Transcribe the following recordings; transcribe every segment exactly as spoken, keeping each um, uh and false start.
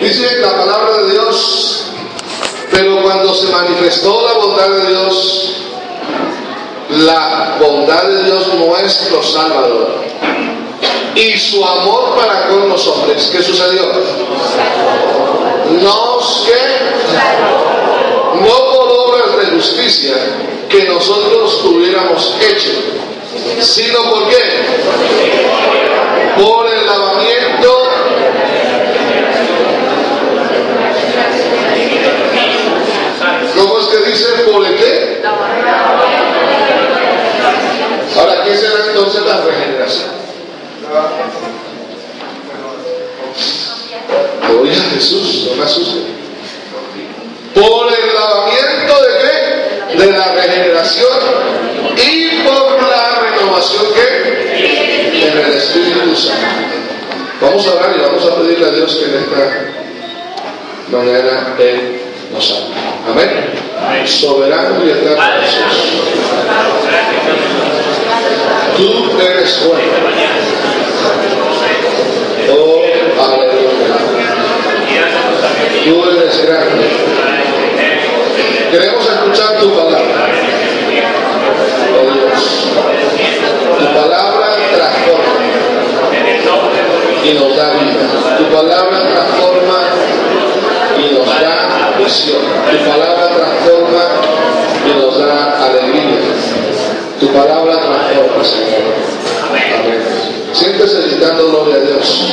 Dice la palabra de Dios, pero cuando se manifestó la bondad de Dios, la bondad de Dios nuestro Salvador y su amor para con los hombres, ¿qué sucedió? Nos que no por obras de justicia que nosotros hubiéramos hecho, sino por qué? Por el lavamiento ¿cómo es que dice? ¿Por el qué? Ahora, ¿qué será entonces la regeneración? Gloria a Jesús, no me asuste. Por el lavamiento de qué? De la regeneración y por la renovación ¿qué? En el Espíritu Santo. Vamos a orar y vamos a pedirle a Dios que en esta mañana Él nos salve. Amén. Soberano y eterno Jesús, tú eres bueno. Oh, aleluya. Tú eres grande. Queremos escuchar tu palabra. Oh Dios, tu palabra transforma y nos da vida. Tu palabra transforma y nos da visión. Tu palabra transforma y nos da alegría. Tu palabra transforma, Señor. Amén. Siéntese gritando gloria a Dios.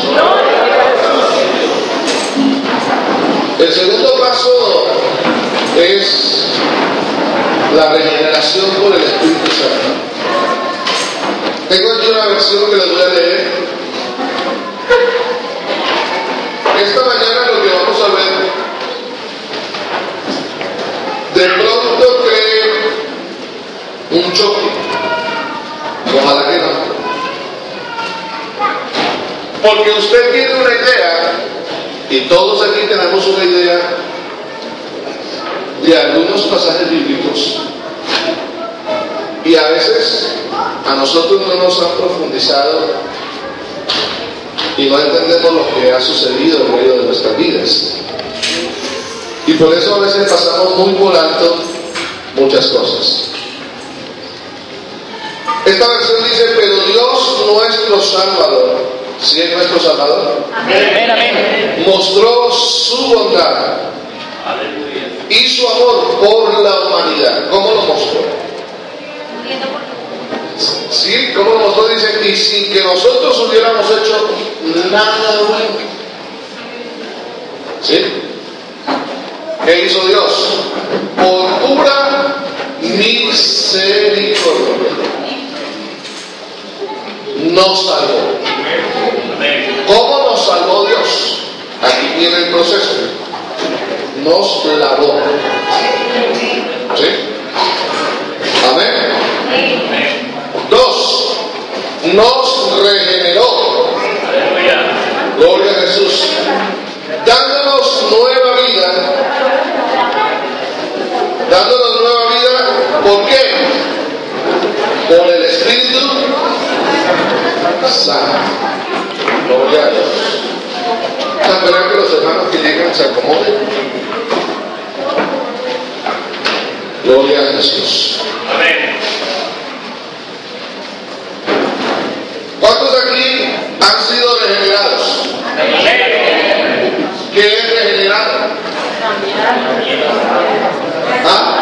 El segundo paso es la regeneración por el Espíritu Santo. Tengo aquí una versión que les voy a leer. Esta mañana lo que vamos a ver, de pronto cree un choque. Ojalá que no. Porque usted tiene una idea, y todos aquí tenemos una idea de algunos pasajes bíblicos, y a veces a nosotros no nos han profundizado y no entendemos lo que ha sucedido en medio de nuestras vidas, y por eso a veces pasamos muy por alto muchas cosas. Esta versión dice: pero Dios nuestro Salvador, ¿sí es nuestro Salvador? Amén, amén. Mostró su bondad y su amor por la humanidad. ¿Cómo lo mostró? Sí, ¿cómo lo mostró? Dice: y sin que nosotros hubiéramos hecho nada bueno. ¿Sí? ¿Qué hizo Dios? Por pura misericordia nos salvó. ¿Cómo nos salvó Dios? Aquí viene el proceso. Nos lavó. ¿Sí? Amén. Dos, nos regeneró. Gloria a Jesús. Dándonos nueva vida. Dándonos nueva vida. ¿Por qué? Por el Espíritu Santo. Gloria a Dios. Vamos a esperar que los hermanos que llegan se acomoden. Gloria a Jesús. Amén. ¿Cuántos aquí han sido regenerados? Amén. ¿Qué es regenerado? ¿Ah?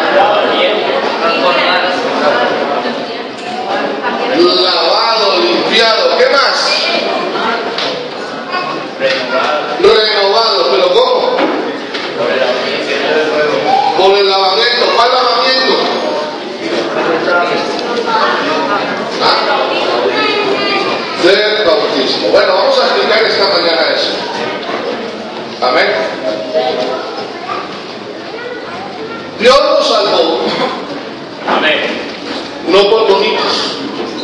Lavado, limpiado. ¿Qué más? Renovado. ¿Pero cómo? Por el lavamiento. ¿Cuál lavamiento? ¿Ah? Del bautismo. Bueno, vamos a explicar esta mañana eso. Amén. Dios nos salvó. Amén. No por bonitos,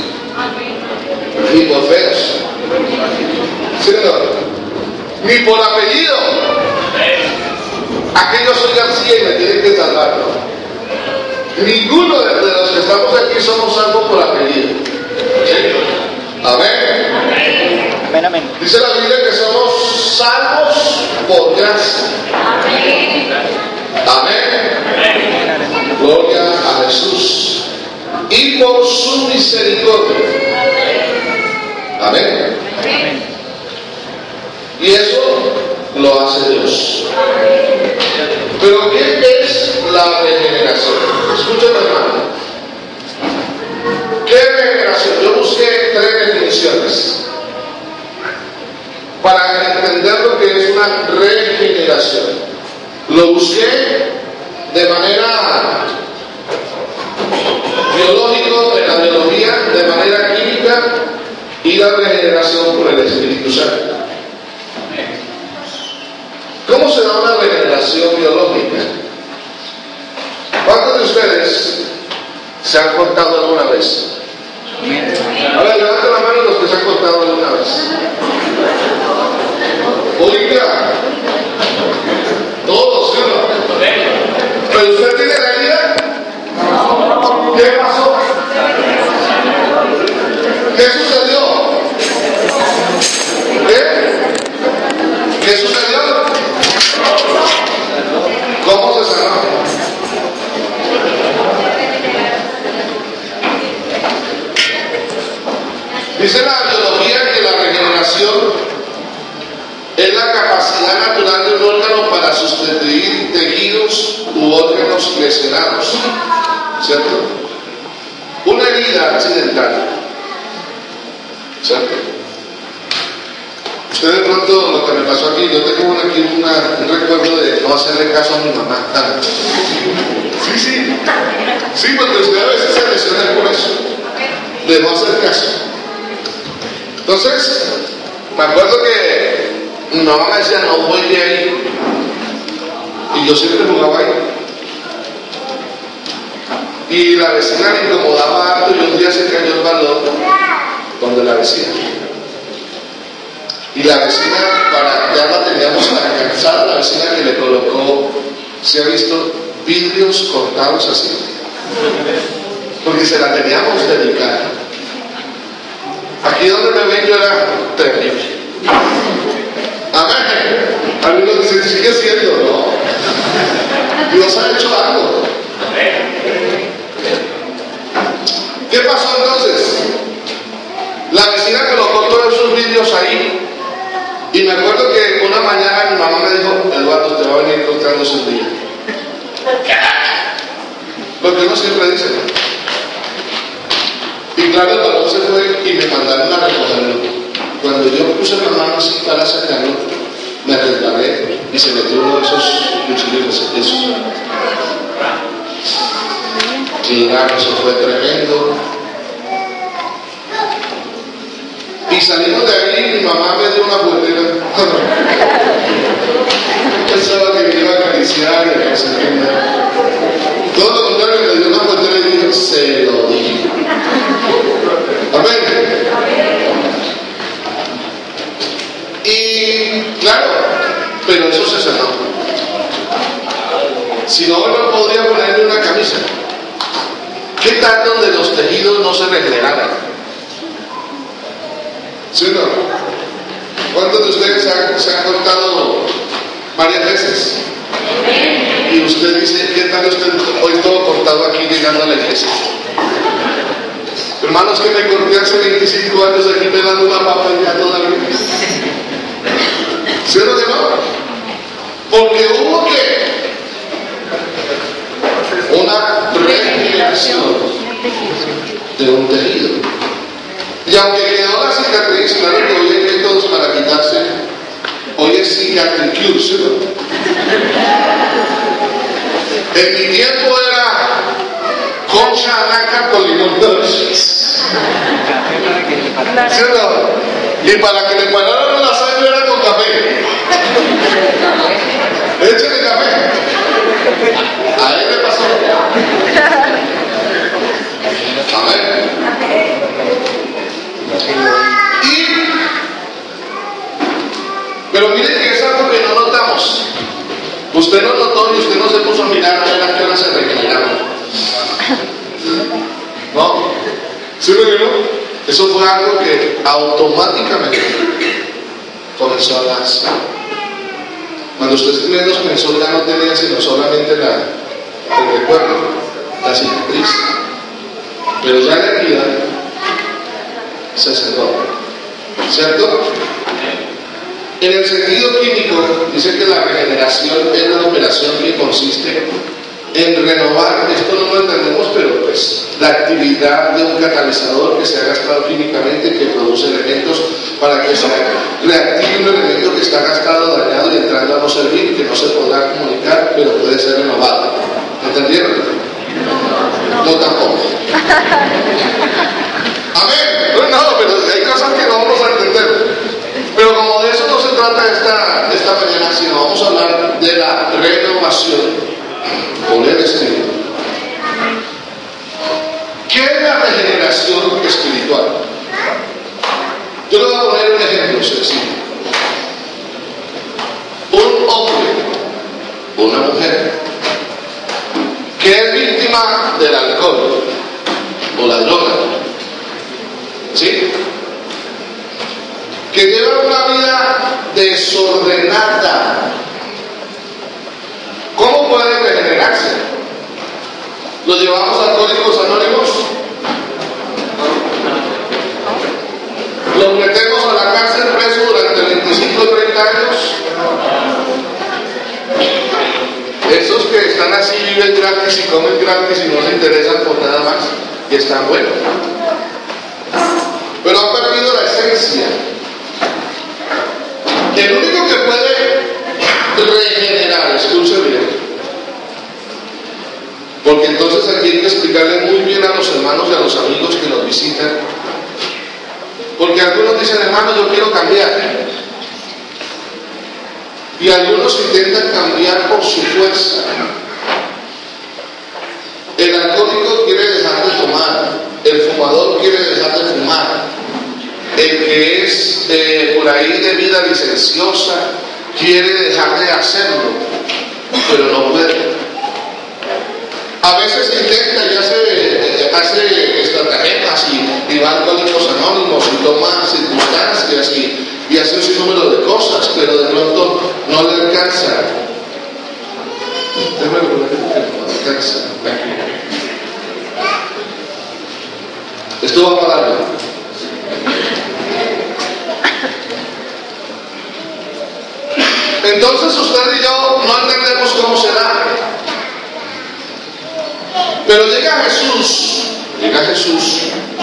ni por feos, ¿sí o no? Ni por apellido. Aquí yo soy García y me tienen que salvar, ¿no? Ninguno de, de los que estamos aquí somos salvos por apellido. ¿Sí? Amén. Amén, amén. Dice la Biblia que somos salvos por gracia. días. Amén. Gloria a Jesús. Y por su misericordia. Amén. Y eso lo hace Dios. Pero ¿qué es la regeneración? Escúchame, hermano. ¿Qué regeneración? Yo busqué tres definiciones para entender lo que es una regeneración. Lo busqué de manera biológica, en la biología, de manera química, y la regeneración por el Espíritu Santo. ¿Cómo se da una regeneración biológica? ¿Cuántos de ustedes se han cortado alguna vez? A ver, levanten la mano los que se han cortado alguna vez. Oiga, todos, ¿sí o no? ¿Pero usted tiene realidad? ¿Qué pasó? ¿Qué sucedió? ¿Qué? ¿Qué sucedió? ¿Cómo se sanó? Dice la biología que la regeneración es la capacidad natural de un órgano para sustituir tejidos u órganos lesionados, ¿cierto? Una herida accidental, ¿cierto? Usted de pronto, lo que me pasó aquí, yo tengo aquí una, un recuerdo de no hacerle caso a mi mamá. Sí, sí, sí, porque usted a veces se lesiona por eso, de no hacer caso. Entonces, me acuerdo que mi mamá me decía, no voy de ahí. Y yo siempre jugaba ahí. Y la vecina me incomodaba harto y un día se cayó el balón donde la vecina. Y la vecina, para, ya la teníamos alcanzada, la vecina que le colocó, se ha visto, vidrios cortados así. Porque se la teníamos dedicada. Aquí donde me ven yo era terrible. Amén. Algunos dicen, sigue siendo, ¿no? Dios ha hecho algo. ¿Qué pasó entonces? La vecina colocó todos esos vidrios ahí. Y me acuerdo que una mañana mi mamá me dijo, Eduardo, te va a venir cortando esos días. Porque uno siempre dice, ¿no? Y claro, el balón se fue y me mandaron a recogerlo. Cuando yo puse la mano así para sacarlo, me resbalé y se metió uno de esos cuchillos esos. Claro, eso fue tremendo. Y salimos de ahí y mi mamá me dio una vueltera. Pensaba que me iba a acariciar y no sé qué. Todo lo contrario, me dio una vueltera y dijo, se lo dije. Amén. Y claro, pero eso se sanó. Si no, no podría ponerle una camisa. ¿Qué tal donde los tejidos no se regeneraran? ¿Sí o no? ¿Cuántos de ustedes se han, se han cortado varias veces? Y usted dice, ¿qué tal usted hoy todo cortado aquí llegando a la iglesia? Hermanos, que me corté hace veinticinco años aquí me dan una papa y ya todavía. ¿Sí o no que no? Porque hubo que una regeneración de un tejido. Y aunque quedó la cicatriz, claro que hoy hay métodos para quitarse. Hoy es cicatricure, ¿sí o no? En mi tiempo era concha blanca con limón dulce. ¿Sí o no? Y para que le pararan la sangre era con café. Échale café. A él le pasó. Amén. Y, pero miren que es algo que no notamos. Usted no notó y usted no se puso a mirar a ver a qué hora se regeneraron. ¿No? ¿Sí o no? Eso fue algo que automáticamente comenzó a darse. Cuando usted escribe los pensos ya no tenía sino solamente la, el recuerdo, la cicatriz. Pero ya la herida se cerró, ¿cierto? En el sentido químico, dice que la regeneración es una operación que consiste en renovar, esto no lo entendemos, pero pues la actividad de un catalizador que se ha gastado químicamente, que produce elementos para que se reactive un elemento que está gastado, dañado y entrando a no servir, que no se podrá comunicar, pero puede ser renovado. ¿Entendieron? No, tampoco. Amén. No, no, pero hay cosas que no vamos a entender. Pero como de eso no se trata esta, esta mañana, sino vamos a hablar de la renovación por el Espíritu. ¿Qué es la regeneración espiritual? Yo le voy a poner un ejemplo sencillo. Un hombre o una mujer que es víctima del alcohol o la droga, ¿sí?, que lleva una vida desordenada, ¿cómo puede regenerarse? ¿Lo llevamos a Alcohólicos Anónimos? ¿Lo metemos a la cárcel preso durante veinticinco o treinta años? Esos que están así viven gratis y comen gratis y no se interesan por nada más y están buenos, pero han perdido la esencia. El único que puede regenerar, escuche bien, porque entonces aquí hay que explicarle muy bien a los hermanos y a los amigos que nos visitan, porque algunos dicen, hermano, yo quiero cambiar, y algunos intentan cambiar por su fuerza. El alcohólico quiere dejar de tomar, el fumador quiere dejar de fumar, el que es eh, por ahí de vida licenciosa quiere dejar de hacerlo, pero no puede. A veces intenta y hace, eh, hace estratagemas y, y va a Alcohólicos Anónimos y toma circunstancias y, y hace un sinnúmero de cosas, pero de pronto no le alcanza. Déjame poner que no le alcanza. Esto va para largo. Entonces usted y yo no entendemos cómo será. Pero llega Jesús, llega Jesús,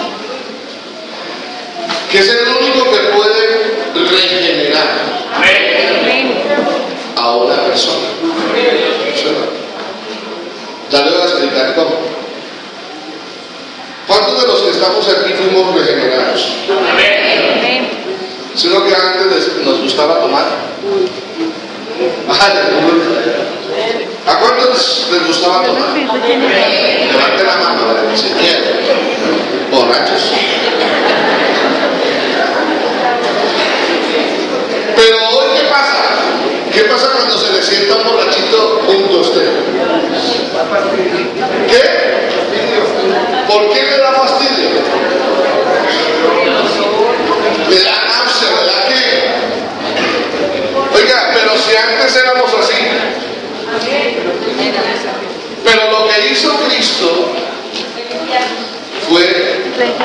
que es el único que puede regenerar a una persona. Ya le voy a explicar cómo. ¿Cuántos de los que estamos aquí fuimos regenerados? ¿Sino que antes nos gustaba tomar? ¿A cuántos les gustaba tomar? Levante la mano, sin miedo. Borrachos. Pero hoy, ¿qué pasa? ¿Qué pasa cuando se le sienta un borrachito junto a usted? ¿Qué? ¿Por qué le da fastidio? Le da náusea, ¿verdad que? Oiga, pero si antes éramos así. Pero lo que hizo Cristo fue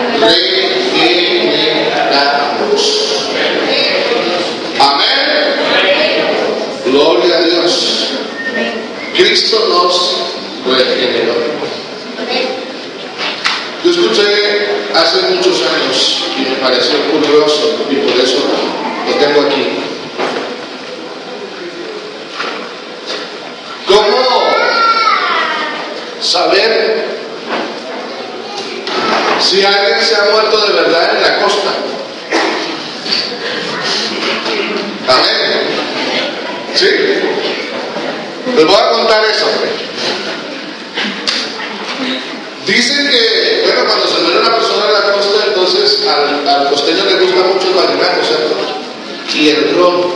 regenerarnos. Amén. Gloria a Dios. Cristo nos regeneró. Yo escuché hace muchos años y me pareció curioso y por eso lo tengo aquí. ¿Cómo saber si alguien se ha muerto de verdad en la costa? Amén. ¿Sí? Les voy a contar eso. Dicen que, bueno, cuando se muere una persona en la costa, entonces al, al costeño le gusta mucho el vallenato, ¿cierto? Y el ron.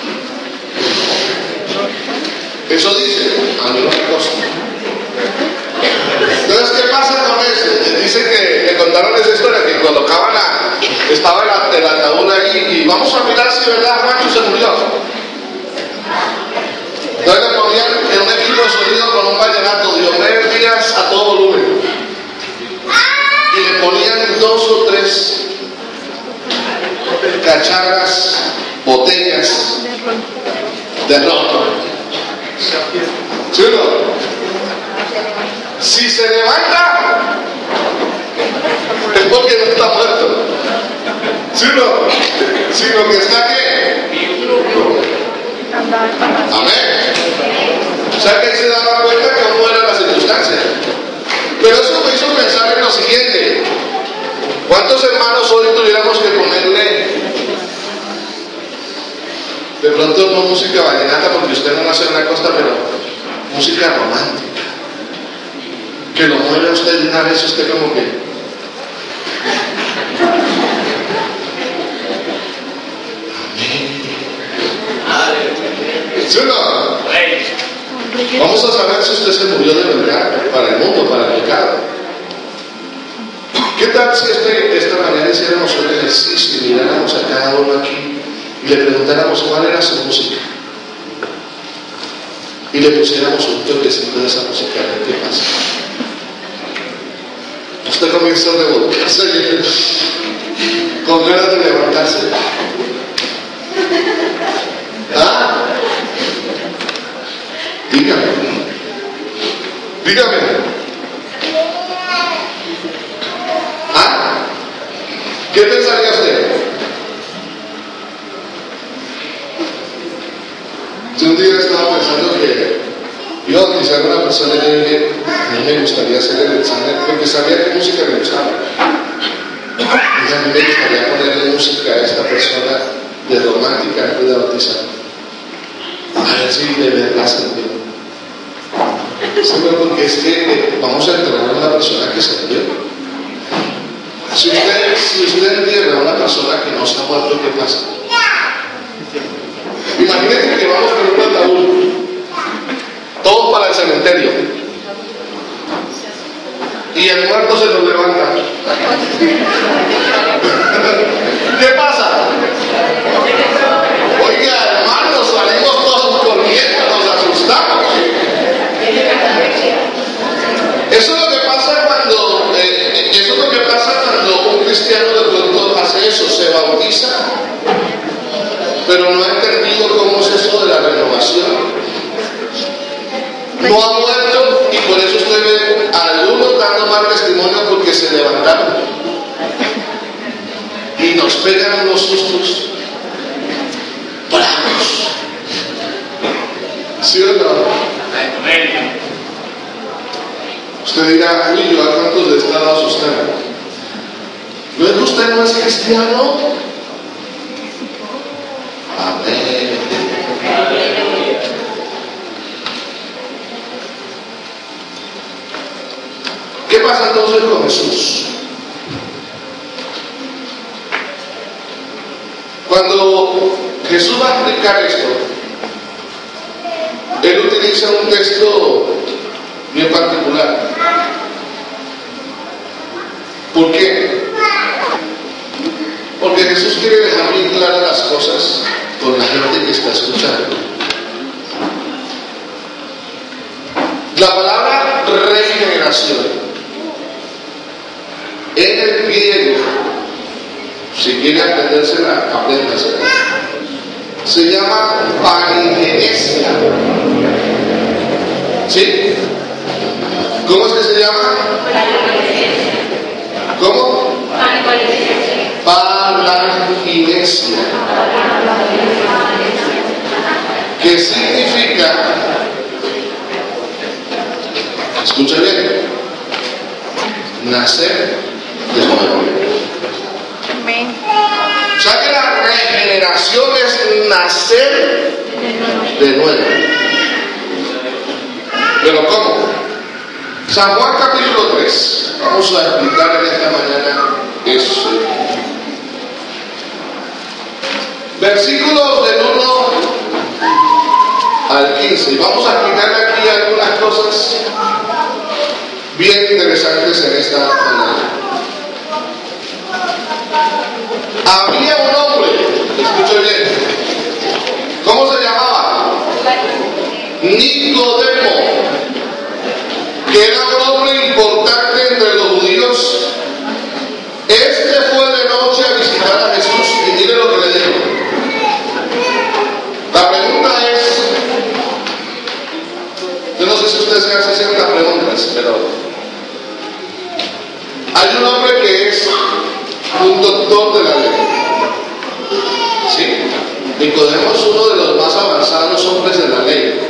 Eso dice, a mí no me costa. Entonces, ¿qué pasa con eso? Dice que le contaron esa historia, que colocaban a, estaba el, el ataúd ahí, y vamos a mirar si verdad Juancho se murió. con un vallenato, Diomedes Díaz a todo volumen. Y le ponían dos o tres cacharras, botellas de ron. ¿Sí o no? Si se levanta, es porque no está muerto. ¿Sí o no? Sino que está ¿qué? Amén. O sea que ahí se daba cuenta que cómo era la circunstancia. Pero eso me hizo pensar en lo siguiente. ¿Cuántos hermanos hoy tuviéramos que ponerle de pronto no música vallenata, porque usted no nace en la costa, pero música romántica? Que lo mueve a usted de una vez, usted como que... ¿Sí o no? Vamos a saber si usted se murió de verdad para el mundo, para el pecado. ¿Qué tal si este, esta mañana hiciéramos un ejercicio y miráramos a cada uno aquí y le preguntáramos cuál era su música? Y le pusiéramos un toquecito de esa música, a ver qué pasa. Usted comienza a revolcarse con ganas de levantarse. ¿Ah? Dígame. Dígame. ¿Ah? ¿Qué pensaría usted? Yo un día estaba pensando que iba a bautizar a una persona y le dije, a mí me gustaría hacer el examen, porque sabía qué música me gustaba. Y a mí me gustaría ponerle música a esta persona de romántica antes de bautizar. A ver si de verdad se entiende. Porque es que vamos a entrenar a una persona que se murió. Si usted, si usted entierra a una persona que no se ha muerto, ¿qué pasa? Imagínense que vamos con un ataúd, todos para el cementerio, y el muerto se nos levanta. ¿Qué pasa? Oiga, hermanos, salimos todos corriendo, nos asustamos. Eso es lo que pasa cuando, eh, eso es lo que pasa cuando un cristiano de pronto hace eso, se bautiza, pero no ha entendido cómo es eso de la renovación. No ha muerto y por eso usted ve a algunos dando mal testimonio porque se levantaron y nos pegan unos sustos bravos. ¿Sí o no? Usted dirá, uy, yo a cuántos le estaba asustando. ¿No es que usted no es cristiano? Amén. ¿Qué pasa entonces con Jesús? Cuando Jesús va a explicar esto, Él utiliza un texto bien particular. ¿Por qué? Porque Jesús quiere dejar bien claras las cosas con la gente que está escuchando. La palabra regeneración en el griego, si quiere aprendérsela, apréndasela, se llama palingenesia. ¿Sí? ¿Cómo es que se llama? ¿Cómo? Palingenesia. ¿Qué significa? Escucha bien. Nacer de nuevo. O sea que la regeneración es nacer de nuevo. ¿Pero cómo? San Juan capítulo tres. Vamos a explicar en esta mañana eso. Versículos del uno al quince. Y vamos a explicar aquí algunas cosas bien interesantes en esta mañana. Había un hombre, escuche bien, ¿cómo se llamaba? Nicodemo, se hace ciertas preguntas, pero hay un hombre que es un doctor de la ley. ¿Sí? Nicodemo es uno de los más avanzados hombres de la ley.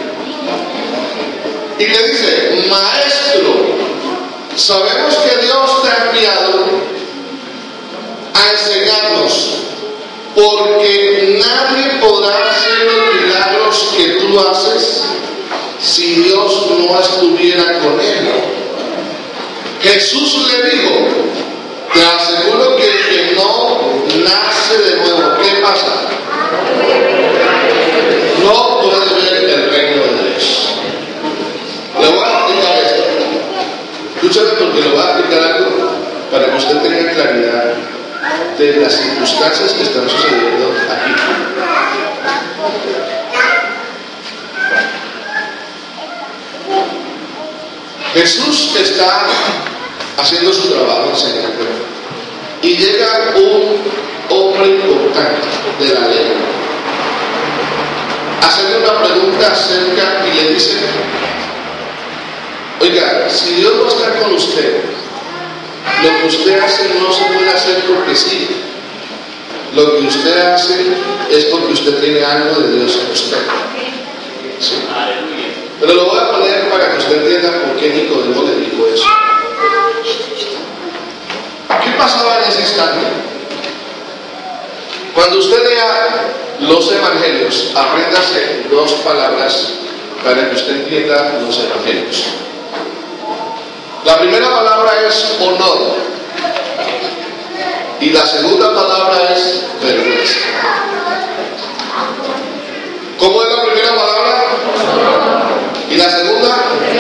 Y le dice: maestro, sabemos que Dios te ha enviado a enseñarnos, porque nadie podrá hacer los milagros que tú haces si Dios no estuviera con él. Jesús le dijo: te aseguro que el que no nace de nuevo, ¿qué pasa? No puede ver el reino de Dios. Le voy a explicar esto. Escúchame, porque le voy a explicar algo para que usted tenga claridad de las circunstancias que están sucediendo aquí. Jesús está haciendo su trabajo enseñando, y llega un hombre importante de la ley a hacerle una pregunta acerca y le dice: oiga, si Dios no está con usted, lo que usted hace no se puede hacer porque sí. Lo que usted hace es porque usted tiene algo de Dios en usted. ¿Sí? Pero lo voy a poner para que usted entienda por qué Nicodemo le dijo eso. ¿Qué pasaba en ese instante? Cuando usted lea los evangelios, apréndase dos palabras para que usted entienda los evangelios. La primera palabra es honor, y la segunda palabra es vergüenza. ¿Cómo es la primera palabra? ¿Y la segunda?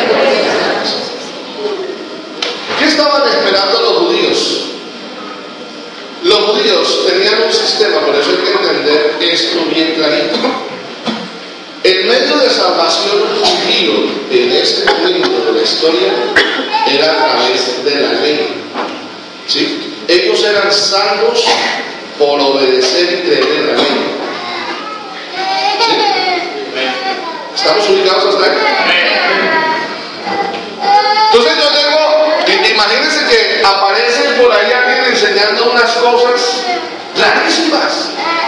¿Qué estaban esperando los judíos? Los judíos tenían un sistema, por eso hay que entender esto bien clarito. El medio de salvación judío en ese momento de la historia era a través de la ley. ¿Sí? Ellos eran salvos por obedecer y creer en la ley. ¿Sí? ¿Estamos ubicados hasta ahí? Entonces yo digo, imagínense que aparece por ahí alguien enseñando unas cosas clarísimas.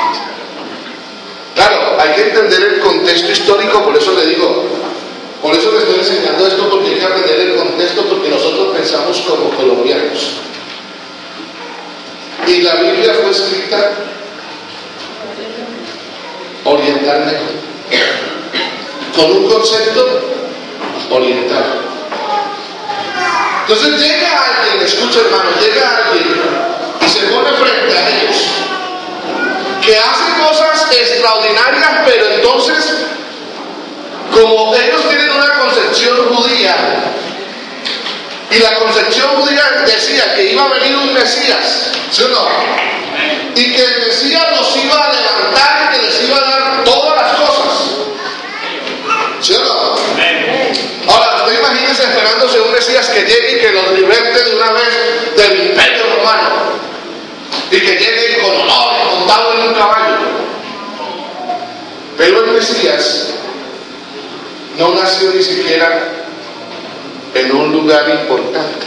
Claro, hay que entender el contexto histórico, por eso le digo, por eso le estoy enseñando esto, porque hay que aprender el contexto, porque nosotros pensamos como colombianos. Y la Biblia fue escrita orientalmente, con un concepto oriental. Entonces llega alguien, escucha hermano, llega alguien y se pone frente a ellos, que hace cosas extraordinarias, pero entonces, como ellos tienen una concepción judía, y la concepción judía decía que iba a venir un Mesías, ¿sí o no? Y que el Mesías los iba a levantar y que les iba a dar todas las cosas, ¿sí o no? Ahora, usted imagínese esperándose un Mesías que llegue y que los liberte de una vez del imperio romano, y que llegue con honor, montado en un caballo. Pero el Mesías no nació ni siquiera en un lugar importante.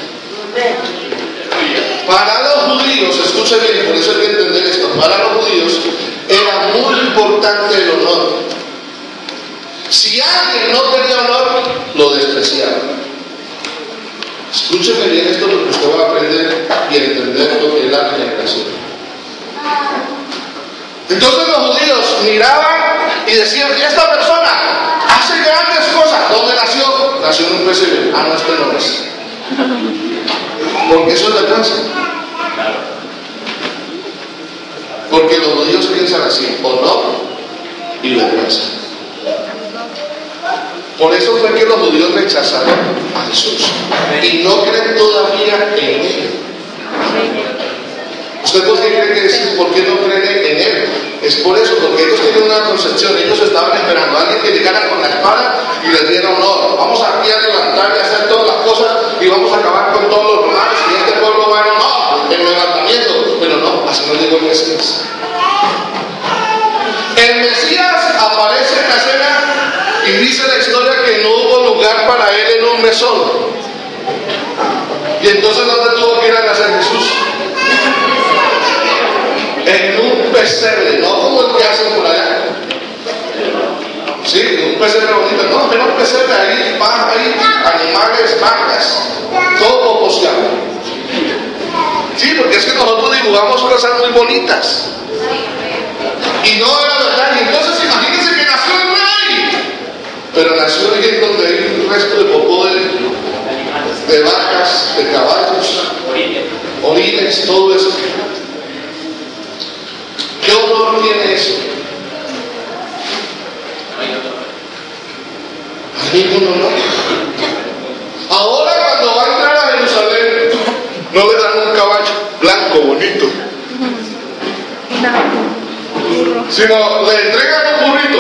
Para los judíos, escuchen bien, por eso hay que entender esto, para los judíos era muy importante el honor. Si alguien no tenía honor, lo despreciaban. Escúcheme bien esto, porque usted va a aprender y entender lo que es la regeneración. Entonces los judíos miraban y decían: esta persona hace grandes cosas. ¿Dónde nació? Nació en un pesebre. Ah, no, este no es. Porque eso es vergüenza. Porque los judíos piensan así: honor y vergüenza. Por eso fue que los judíos rechazaron a Jesús y no creen todavía en él. ¿Usted por qué cree que es? ¿Por qué no creen en él? Es por eso, porque ellos tienen una concepción. Ellos estaban esperando a alguien que llegara con la espada y les diera honor. Vamos aquí a levantar y a hacer todas las cosas y vamos a acabar con todos los romanos y este pueblo va a honor, el levantamiento. Pero no, así no llegó el Mesías. El Mesías aparece en la escena Y dice la historia que no hubo lugar para él en un mesón. Y entonces, ¿dónde tuvo que ir a nacer Jesús? En un pesebre, no como el que hacen por allá. Sí, un pesebre bonito. No, pero un pesebre ahí, va, ahí, animales, vacas, todo poseado. Sí, porque es que nosotros dibujamos cosas muy bonitas. Y no era verdad. Y entonces imagínense que nació el rey. Pero nació alguien donde hay un resto de popó de, de vacas, de caballos, orines, todo eso. ¿Qué honor tiene eso? Ningún honor. Ahora cuando va a entrar a Jerusalén, no le dan un caballo blanco, bonito, sino le entregan un burrito.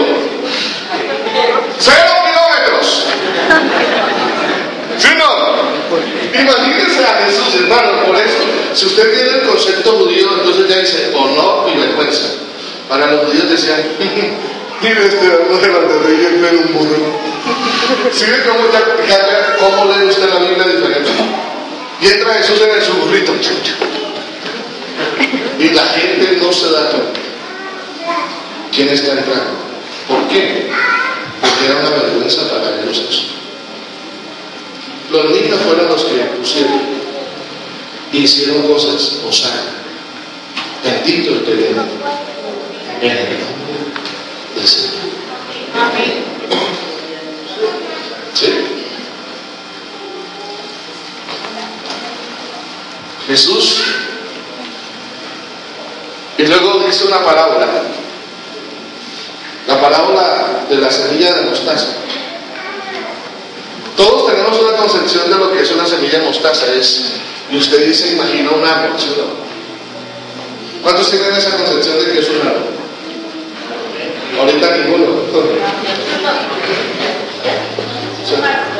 Cero kilómetros. ¿Sí o no? Imagínense a Jesús, hermano, por eso. Si usted tiene el concepto judío, entonces ya dice honor y vergüenza. Para los judíos decían, mire este no de la de en un burro. ¿Sí ve cómo, ya, cómo lee usted la Biblia diferente? Y entra Jesús en su burrito. Y la gente no se da cuenta quién está entrando. ¿Por qué? Porque era una vergüenza para ellos eso. Los niños fueron los que pusieron y hicieron cosas osadas. Bendito el que viene en el nombre del Señor. ¿Sí? Jesús. Y luego dice una parábola. La parábola de la semilla de mostaza. Todos tenemos una concepción de lo que es una semilla de mostaza. Es, y usted dice, imagina un árbol, ¿sí o no? ¿Cuántos tienen esa concepción de que es un árbol? Ahorita ninguno. ¿Sí?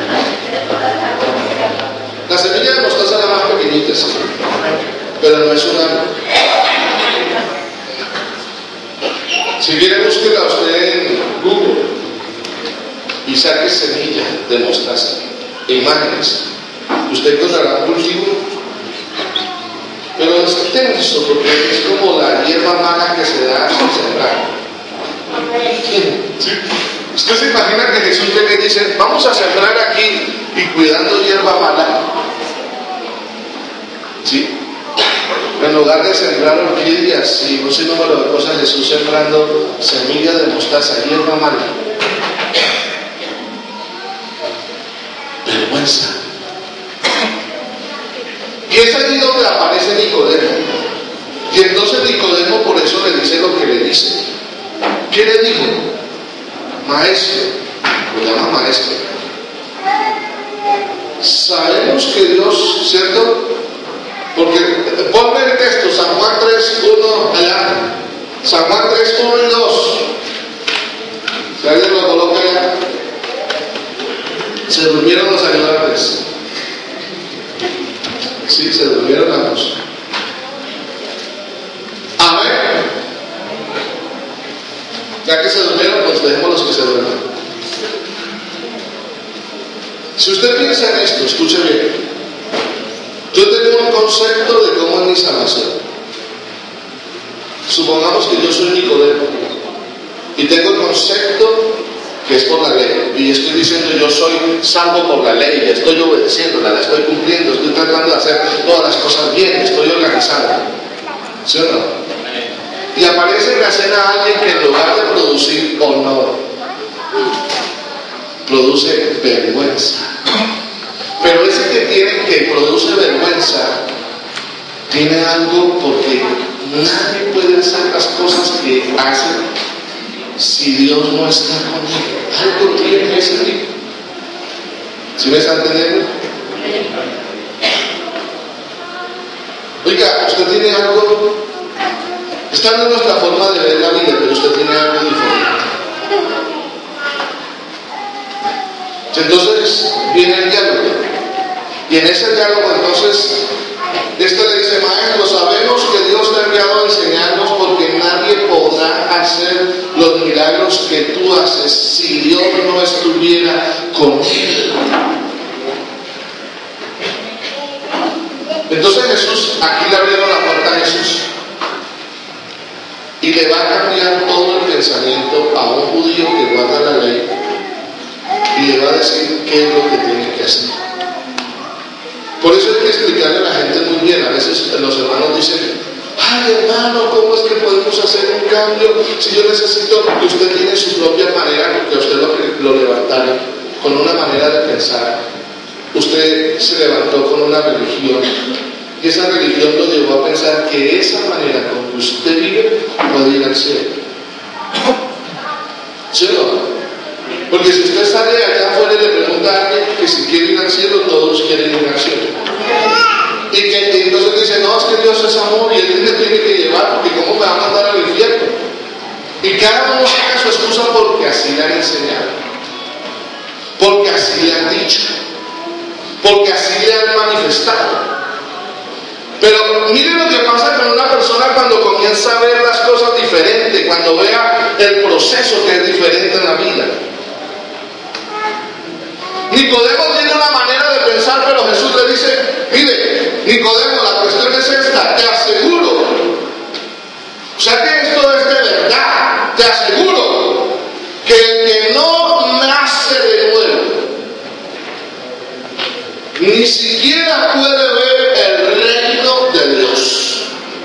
La semilla de mostaza es la más pequeñita, ¿sí? Pero no es un árbol. Si quiere, búsquela usted en Google y saque semilla de mostaza e imágenes. Usted encontrará un cultivo, pero es tenso porque es como la hierba mala que se da sin sembrar. ¿Sí? Usted se imagina que Jesús llega y dice, vamos a sembrar aquí y cuidando hierba mala. ¿Sí? En lugar de sembrar orquídeas y un sinnúmero de cosas, Jesús sembrando semillas de mostaza, hierba mala. Vergüenza. Y es allí donde aparece Nicodemo. Y entonces Nicodemo por eso le dice lo que le dice. ¿Qué le dijo? Maestro, lo llama maestro. Sabemos que Dios, ¿cierto? Porque, ponme el texto, San Juan tres, uno, allá. San Juan tres, uno y dos. Si alguien lo coloca allá. Se durmieron los ayudantes. Sí, se durmieron ambos. Amén. Ya que se durmieron, pues dejemos los que se duerman. Si usted piensa en esto, escuche bien. Yo tengo un concepto de cómo es mi salvación. Supongamos que yo soy Nicodemo y tengo el concepto que es por la ley, y estoy diciendo yo soy salvo por la ley, estoy obedeciéndola, la estoy cumpliendo, estoy tratando de hacer todas las cosas bien, estoy organizando, ¿sí o no? Y aparece en la escena alguien que en lugar de producir honor, produce vergüenza. Pero ese que tiene, que produce vergüenza, tiene algo, porque nadie puede hacer las cosas que hace si Dios no está con él. Algo tiene ese tipo. ¿Sí me está entendiendo? Oiga, usted tiene algo. Esta no es nuestra forma de ver la vida, pero usted tiene algo diferente. Entonces viene el diálogo. Y en ese diálogo entonces este le dice, maestro, sabemos que Dios te ha enviado a enseñarnos porque nadie podrá hacer los milagros que que tú haces si Dios no estuviera con él? Entonces Jesús, aquí le abrieron la puerta a Jesús y le va a cambiar todo el pensamiento a un judío que guarda la ley y le va a decir qué es lo que tiene que hacer. Por eso hay que explicarle a la gente muy bien. A veces los hermanos dicen: ay, hermano, ¿cómo es que podemos hacer un cambio si yo necesito que usted tiene su propia manera, porque a usted lo, lo levantaron con una manera de pensar? Usted se levantó con una religión y esa religión lo llevó a pensar que esa manera con que usted vive puede ir al cielo. ¿Sí o no? Porque si usted sale allá afuera y le pregunta a alguien que si quiere ir al cielo, todos quieren ir al cielo. Y que y entonces dice: no, es que Dios es amor y Él me tiene que llevar, porque ¿cómo me va a mandar al infierno? Y cada uno saca su excusa porque así le han enseñado, porque así le han dicho, porque así le han manifestado. Pero miren lo que pasa con una persona cuando comienza a ver las cosas diferente, cuando vea el proceso que es diferente en la vida. Nicodemo tiene una manera de pensar, pero Jesús le dice: mire, Nicodemo, la cuestión es esta, te aseguro, o sea que esto es de verdad, te aseguro que el que no nace de nuevo ni siquiera puede ver el reino de Dios.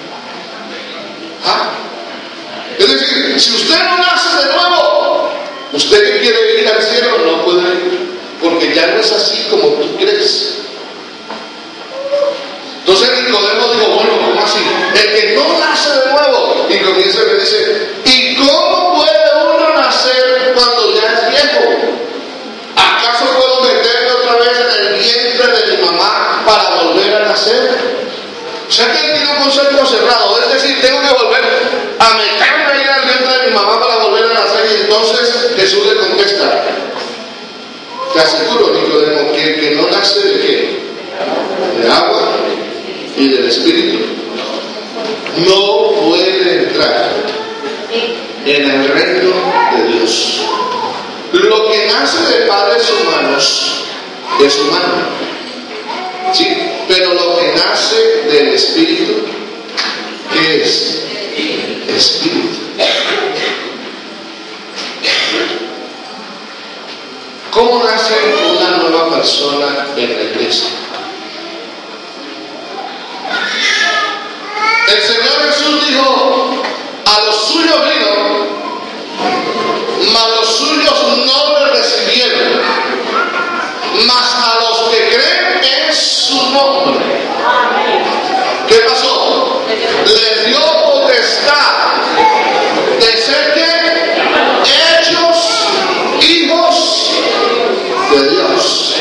¿Ah? Es decir, si usted no nace de nuevo, usted que quiere ir al cielo no puede ir, porque ya no es así como tú crees. Entonces Nicodemo dijo: bueno, ¿cómo así? El que no nace de nuevo. Y comienza y le dice: ¿y cómo puede uno nacer cuando ya es viejo? ¿Acaso puedo meterme otra vez en el vientre de mi mamá para volver a nacer? O sea que él tiene un concepto cerrado, es decir, tengo que volver a meterme ahí al vientre de mi mamá para volver a nacer. Y entonces Jesús le contesta: te aseguro, Nicodemo, que el que no nace de qué, de agua y del Espíritu, no puede entrar en el reino de Dios. Lo que nace de padres humanos es humano, ¿sí? Pero lo que nace del Espíritu, ¿qué es? Espíritu. ¿Cómo nace una nueva persona en la iglesia? El Señor Jesús dijo: a los suyos vino, mas los suyos no le recibieron, mas a los que creen en su nombre. ¿Qué pasó? Les dio potestad de ser ¿qué? Hechos hijos de Dios.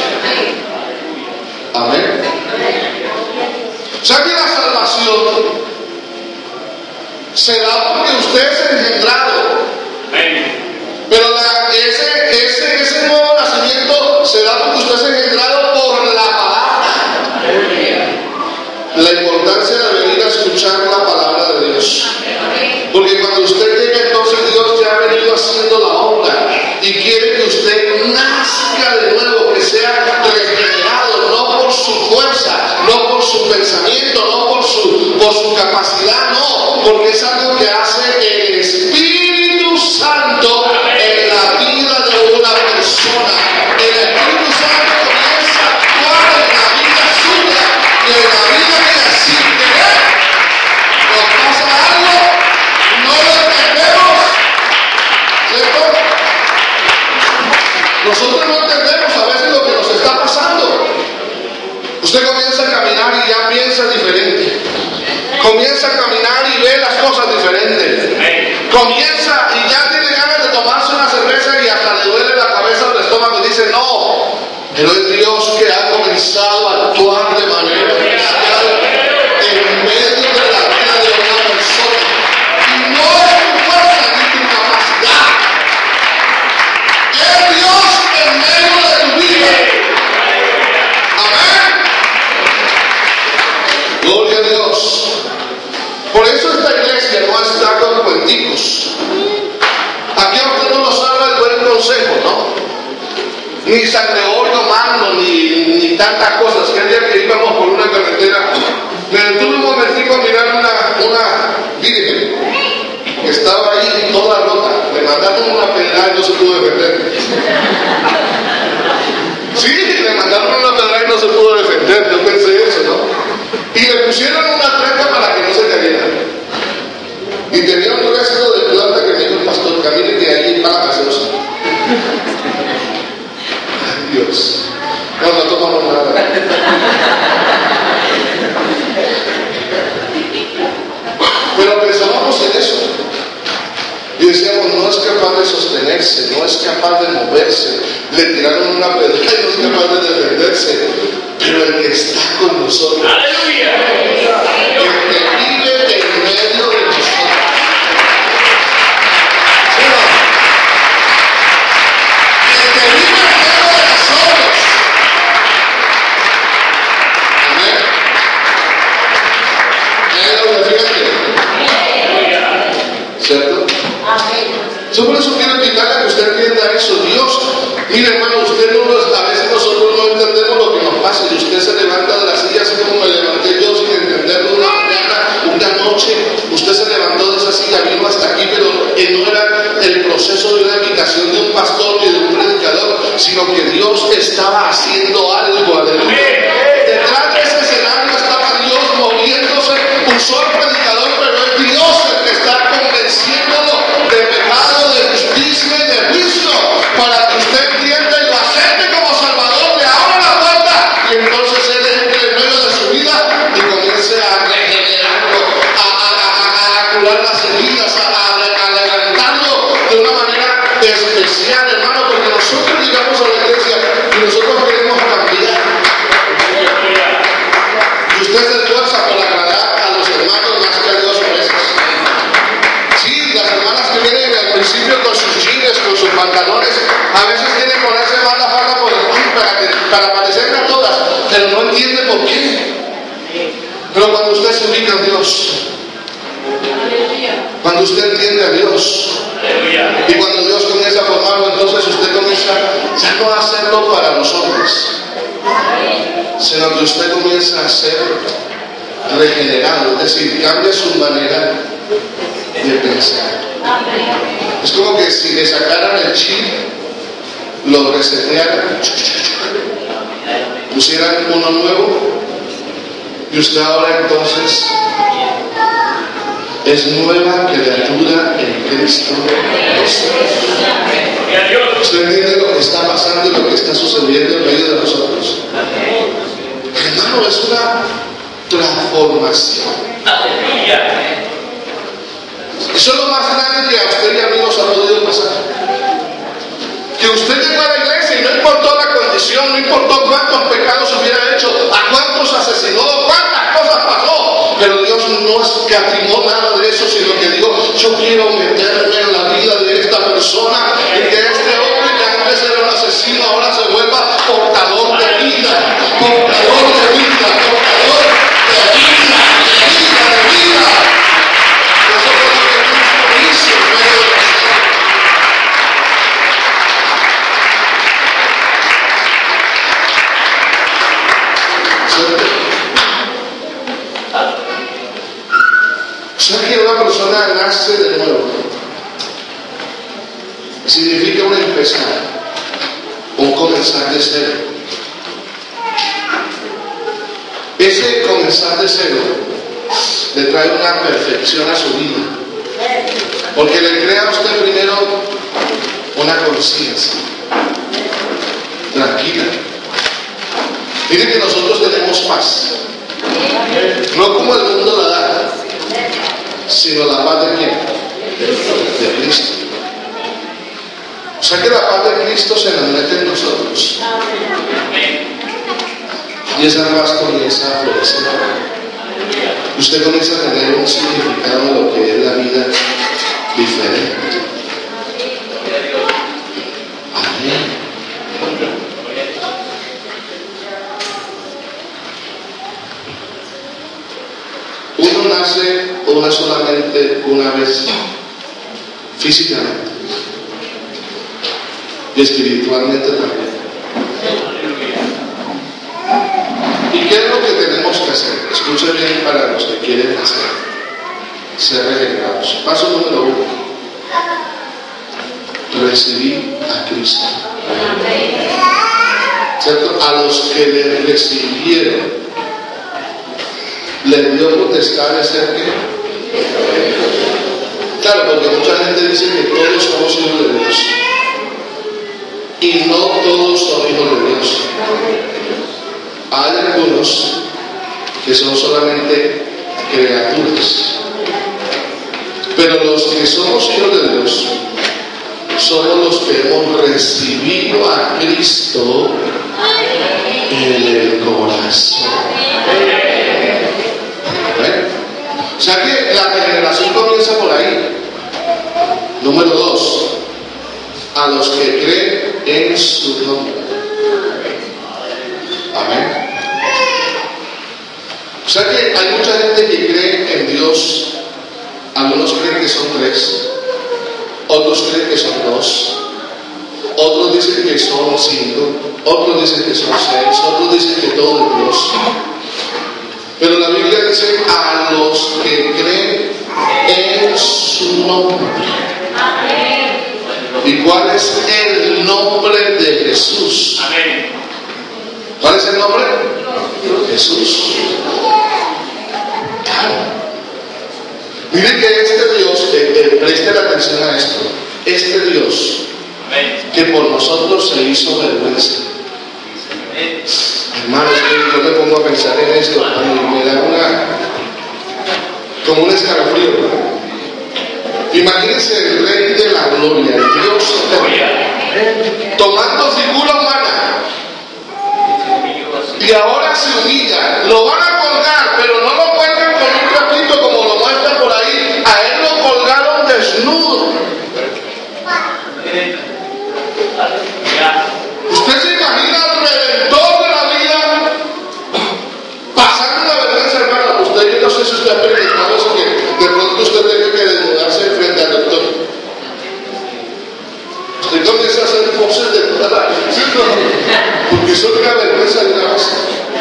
Amén. O sea que la salvación se da porque usted es engendrado. Pero la, ese, ese, ese nuevo nacimiento se da porque usted es engendrado por la palabra. La importancia de venir a escuchar la palabra de Dios. Porque cuando usted llega, entonces Dios ya ha venido haciendo la obra y quiere que usted nazca de nuevo, que sea regenerado, no por su fuerza, no por su pensamiento, no por su, por su capacidad, no, porque es algo que hace el Espíritu Santo en la vida de una persona. El Espíritu Santo comienza a actuar en la vida suya y en la vida mía sin querer. Nos pasa algo, no lo entendemos, ¿cierto? Nosotros no entendemos a veces lo que nos está pasando. Usted comienza a caminar y ya piensa diferente. Comienza a caminar y ve las cosas diferentes. Comienza y ya tiene ganas de tomarse una cerveza y hasta le duele la cabeza o el estómago y dice: no, pero es Dios que ha comenzado a actuar de manera especial en medio de la vida de una persona. Y no es tu fuerza ni tu capacidad. Es Dios en medio de tu vida. Amén. Gloria a Dios. Por eso esta iglesia no está con cuenticos. Aquí a usted no lo sabe ni Sandeorio Mando, ni, ni tantas cosas. Que el día que íbamos por una carretera, me detuve un momentico a mirar una, una virgen que estaba ahí toda rota. Le mandaron una pedrada y no se pudo defender. Sí, le mandaron una pedrada y no se pudo defender. Yo pensé eso, ¿no? Y le pusieron una tranca para que no se cayera. Y tenía un resto de plata que me dijo el pastor: camine de ahí para la gaseosa. Ay, Dios. No, no tomamos nada. Pero pensábamos en eso. Y decíamos: no es capaz de sostenerse, no es capaz de moverse. Le tiraron una pedra y no es capaz de defenderse. Pero el que está con nosotros, ¡Aleluya! el que vive en medio de nosotros. ¿Sí o no? El que vive en medio de nosotros. Amén. Amén, fíjate. ¿Cierto? Yo por eso quiero invitarle a que usted entienda eso. Dios, mire hermano, usted no lo, a veces nosotros no entendemos lo que nos pasa y usted se levanta de la silla así como me levanté yo sin entenderlo una mañana, una noche. Usted se levantó de esa silla, vino hasta aquí, pero no era el proceso de una invitación de un pastor ni de un predicador, sino que Dios estaba haciendo algo, aleluya. Detrás de ese escenario estaba Dios moviéndose, usó el predicador, pero es Dios el que está convenciéndolo de pecado, de justicia y de juicio, para que usted entienda y lo acepte como Salvador, le abra la puerta y entonces Él entre en medio de su vida y comience a regenerarlo, a, a, a, a curar las heridas, a, a, a levantarlo de una manera especial, hermano, porque nosotros llegamos a la iglesia y nosotros queremos cambiar. Y usted se esfuerza por agradar a los hermanos más que a Dios a veces. Sí, las hermanas que vienen al principio con sus jeans, con sus pantalones, a veces tienen que ponerse más la falda por el jean para, que, para parecerle a todas, pero no entiende por qué. Pero cuando usted se ubica en Dios, cuando usted entiende a Dios, y cuando Dios comienza a formarlo, entonces usted comienza ya no a hacerlo para los hombres, sino que usted comienza a ser regenerado, es decir, cambia su manera de pensar. Es como que si le sacaran el chip, lo resetearan, pusieran uno nuevo, y usted ahora entonces es nueva criatura en Cristo Jesús. ¿Usted entiende lo que está pasando y lo que está sucediendo en medio de nosotros? Hermano, es una transformación. Eso es lo más grande que a usted y a mí nos ha podido pasar. Que usted llegó a la iglesia y no importó la condición, no importó cuántos pecados hubiera hecho, a cuántos asesinó, cuántas cosas pasó, pero Dios no escatimó nada de eso, sino que dijo: yo quiero meterme en la vida de esta persona y que este hombre que antes era un asesino ahora se vuelva portador de vida, portador de vida, portador de vida, de vida, de vida. Eso fue lo que Cristo hizo en medio de nosotros. O sea que una persona nace de nuevo significa un empezar, un comenzar de cero. Ese comenzar de cero le trae una perfección a su vida, porque le crea a usted primero una conciencia tranquila. Mire que nosotros tenemos paz, no como el mundo la da, sino la paz de quién? De Cristo. O sea que la paz de Cristo se nos mete en nosotros y esa paz comienza a florecer. Usted comienza a tener un significado de lo que es la vida diferente. Amén. Uno nace una solamente una vez físicamente y espiritualmente también. qué es lo que tenemos que hacer? Escuchen bien para los que quieren hacer, ser regenerados. Paso número uno: recibir a Cristo. ¿Cierto? A los que le recibieron, les dio potestad de ser qué. Claro, porque mucha gente dice que todos somos hijos de Dios, y no todos son hijos de Dios. Hay algunos que son solamente criaturas, pero los que somos hijos de Dios somos los que hemos recibido a Cristo en el corazón. ¿Ven? O sea que la regeneración comienza por ahí. Número dos: a los que creen en su nombre. Amén. O sea que hay mucha gente que cree en Dios. Algunos creen que son tres, otros creen que son dos, otros dicen que son cinco, otros dicen que son seis, otros dicen que todo es Dios. Pero la Biblia dice a los que creen en su nombre. ¿Y cuál es el nombre de Jesús? ¿Cuál es el nombre? Jesús. Claro. Miren que este Dios, eh, eh, presten atención a esto, este Dios que por nosotros se hizo vergüenza. Hermanos, yo me pongo a pensar en esto y me da una, como un escalofrío, ¿no? Imagínense el Rey de la Gloria, el Dios eterno, tomando figura humana, y ahora se humilla. Lo van a colgar, pero no lo cuelgan con un trapito como lo muestran por ahí. A él lo colgaron desnudo. ¿Usted se imagina al Redentor de la vida pasando una vergüenza, hermano? Usted, yo no sé si usted ha experimentado eso, que de pronto usted tenga que desnudarse frente al doctor. Usted comienza a hacer poses de toda la vida, porque eso es una vergüenza de una vez.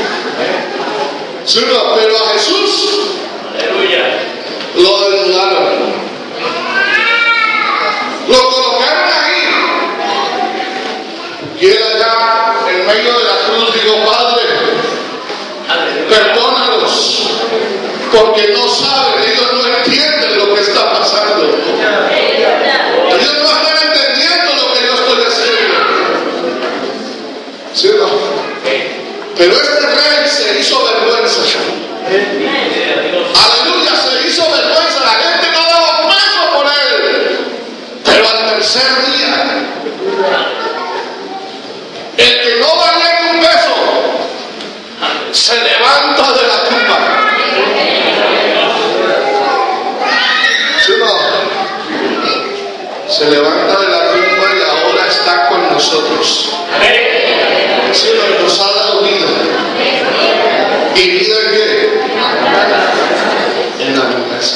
¿Sí, no? Pero a Jesús lo desnudaron, lo colocaron ahí, y él allá en medio de la cruz dijo: Padre, perdónalos, porque no saben, ellos no entienden lo que está pasando. Ellos no están entendiendo lo que yo estoy haciendo. ¿Sí o no? Pero este rey se hizo vergüenza. Aleluya, se hizo vergüenza. La gente no daba un peso por él. Pero al tercer día, el que no valía ni un peso se levanta de la tumba. ¿Sí o no? Se levanta de la tumba y ahora está con nosotros. ¿Sí o no? Nos ha dado vida. ¿Y vida en qué? En abundancia.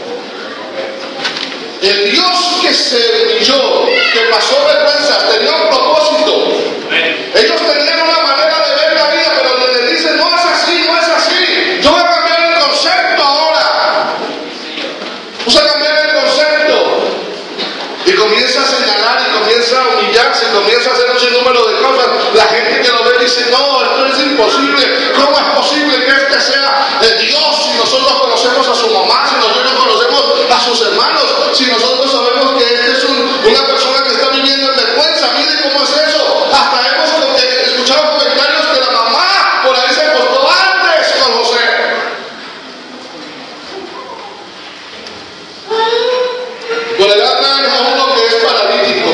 El Dios que se humilló, que pasó vergüenzas, tenía un propósito. Ellos tenían una manera de ver la vida, pero le dicen: no es así, no es así. Yo voy a cambiar el concepto ahora. Vamos a cambiar el concepto. Y comienza a señalar, y comienza a humillarse, y comienza a hacer un sinnúmero de cosas. La gente que lo ve dice: no, esto es imposible. ¿Cómo es posible que este sea el Dios si nosotros conocemos a su mamá, si nosotros conocemos a sus hermanos, si nosotros sabemos que este es un, una persona que está viviendo en vergüenza? Miren cómo es eso. Hasta hemos escuchado comentarios que la mamá por ahí se acostó antes con José. Por allá traen a uno que es paralítico,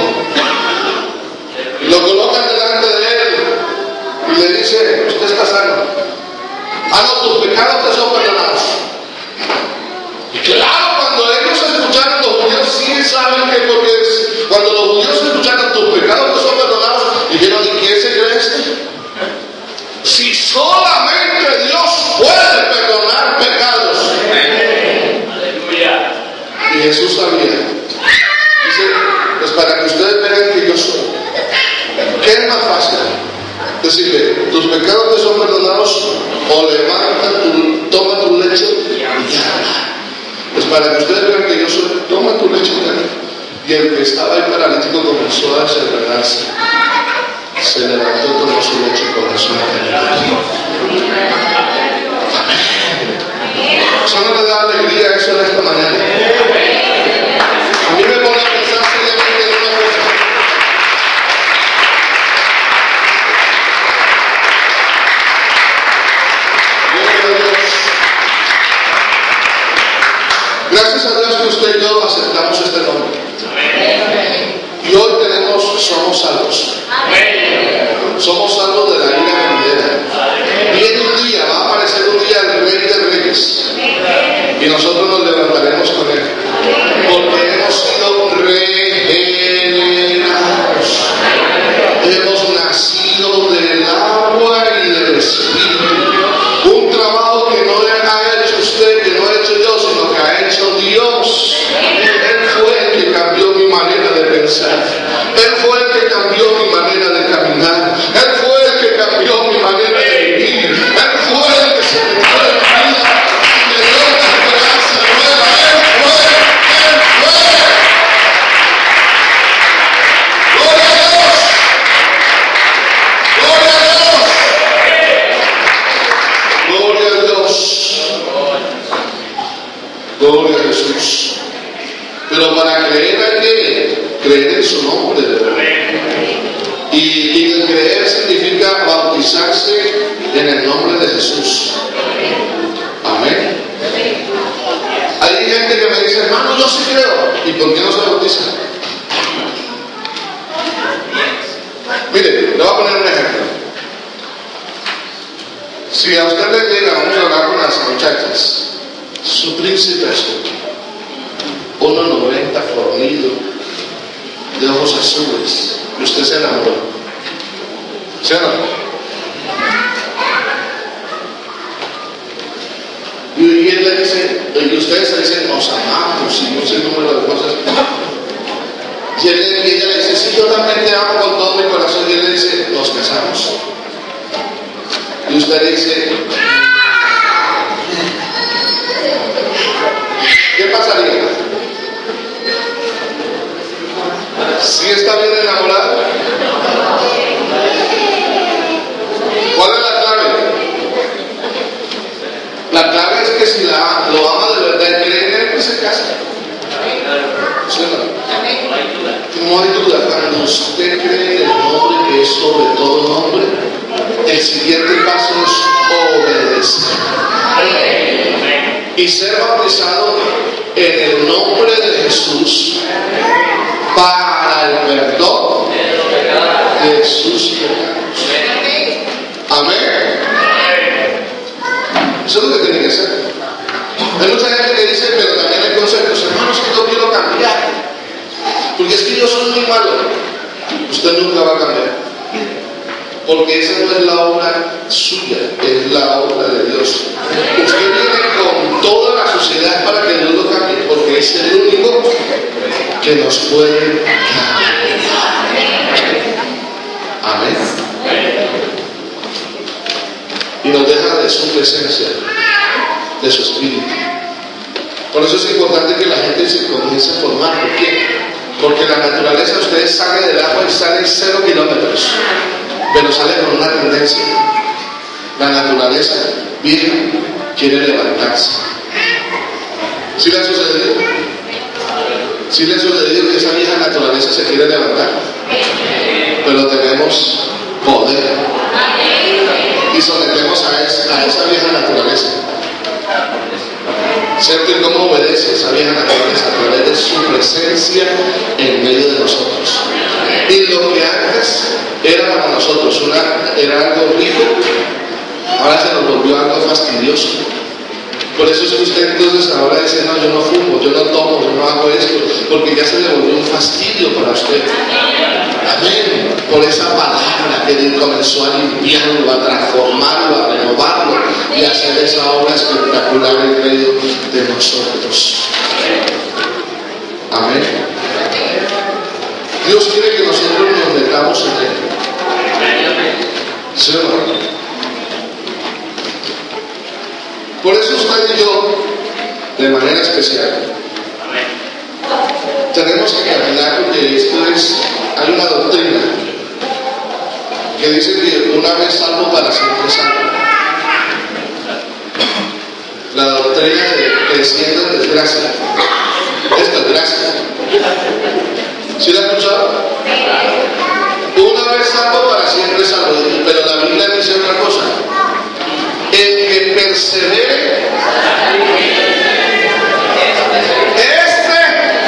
lo colocan delante de él y le dice: usted está sano. Ah, no, tus pecados te son perdonados. Y claro, cuando ellos escucharon, los judíos sí saben que, porque es, cuando los judíos escucharon: tus pecados te son perdonados, dijeron: ¿y quién se cree este? Si solamente Dios puede perdonar pecados. Y Jesús sabía. Dice: pues para que ustedes vean que yo soy. ¿Qué es más fácil? Decirle: tus pecados te son perdonados, O levanta tu, toma tu lecho y anda. Pues para que ustedes vean que yo soy, toma tu lecho y anda. Y el que estaba ahí paralítico comenzó a desenredarse. Se levantó, tomó su lecho y comenzó a caminar. Eso no le da alegría, eso en esta mañana. A mí me pone a pensar seriamente en una cosa. Gracias a Dios que usted y yo aceptamos este nombre. Y hoy tenemos, somos salvos. Somos salvos de la ira venidera. Viene un día, va a aparecer un día el Rey de Reyes. Y nosotros nos levantaremos con él. Porque hemos sido regenerados. Hemos nacido del agua y del Espíritu. Un trabajo que no ha hecho usted, que no he hecho yo, sino que ha hecho Dios. Él fue el que cambió mi manera de pensar. Él fue el que cambió mi manera de caminar. Él fue el que cambió mi manera de vivir. Él fue el que se metió en mi vida y me dio una esperanza nueva. Él fue, Él fue. Gloria a Dios. Gloria a Dios. Gloria a Dios. Gloria a Jesús. Pero para creer hay que creer en su nombre, de verdad. Y, y el creer significa bautizarse en el nombre de Jesús. Amén. Hay gente que me dice, hermano, yo sí creo. ¿Y por qué no se bautiza? Mire, le voy a poner un ejemplo. Si a usted le llega, vamos a hablar con las muchachas, su príncipe azul, uno noventa fornido, de ojos azules, y usted se enamoró. ¿Sí o no? Y él le dice, y ustedes le dicen, nos amamos, y no sé número de cosas. Y, él, y ella le dice, sí, yo también te amo con todo mi corazón. Y él le dice, nos casamos. Y usted le dice, ¿qué pasaría? ¿Sí está bien enamorado? ¿Cuál es la clave? La clave es que si la, lo ama de verdad y cree en él, pues se casa. ¿Sí o no? No hay duda. Cuando usted cree en el nombre que es sobre todo nombre, el siguiente paso es obedecer. Y ser bautizado en el nombre de Jesús para el perdón de sus pecados. Amén. Eso es lo que tiene que ser. Hay mucha gente que dice, pero también hay conceptos, hermanos, que yo quiero cambiar. Porque es que yo soy muy malo. Usted nunca va a cambiar. Porque esa no es la obra suya, es la obra de Dios. Usted viene con toda la sociedad para que Dios lo cambie, porque es el único que nos puede cambiar. Amén. Y nos deja de su presencia, de su espíritu. Por eso es importante que la gente se comience a formar. ¿Por qué? Porque la naturaleza, ustedes salen del agua y salen cero kilómetros, pero sale con una tendencia. La naturaleza vieja quiere levantarse. ¿Sí le ha sucedido? ¿Sí le ha sucedido que esa vieja naturaleza se quiere levantar? Pero tenemos poder y sometemos a esa, a esa vieja naturaleza. ¿Cierto? ¿Y cómo obedece esa vieja naturaleza? A través de su presencia en medio de nosotros. Y lo que antes era para nosotros una, era algo rico, ahora se nos volvió algo fastidioso. Por eso es que usted entonces ahora dice, no, yo no fumo, yo no tomo, yo no hago esto, porque ya se le volvió un fastidio para usted. Amén. Por esa palabra que Dios comenzó a limpiarlo, a transformarlo, a renovarlo y a hacer esa obra espectacular en medio de nosotros. Amén. Dios quiere que nosotros nos metamos en él. ¿Sí o no? Por eso usted y yo, de manera especial, tenemos que caminar, porque esto es, hay una doctrina que dice que una vez salvo para siempre salvo. La doctrina de que desciende en desgracia. Esto es gracia. ¿Sí la han escuchado? Una vez salvo para siempre salvo. Pero la Biblia dice otra cosa. El que persevere, este,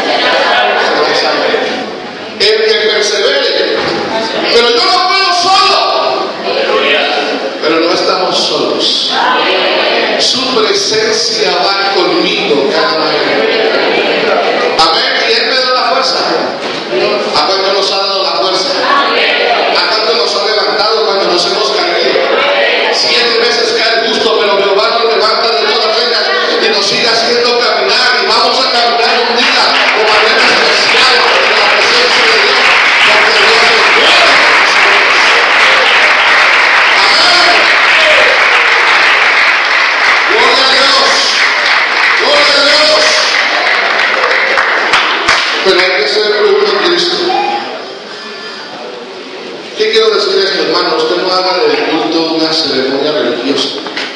el que persevere. Pero yo no puedo solo. Pero no estamos solos. Su presencia va conmigo cada mañana. Amén. Y Él me da la fuerza. ¿A cuánto nos ha dado la fuerza? ¿A cuánto nos ha levantado cuando nos hemos caído? Siete veces cae el justo, pero Jehová nos levanta de todas ellas y nos sigue haciendo caminar. Y vamos a caminar un día de manera especial en la presencia de Dios, porque Dios es bueno. Amén. Gloria a Dios. Gloria a Dios. Pero hay que ser producto de Cristo. ¿Qué quiero decir esto, hermano? Usted no haga del culto una ceremonia religiosa.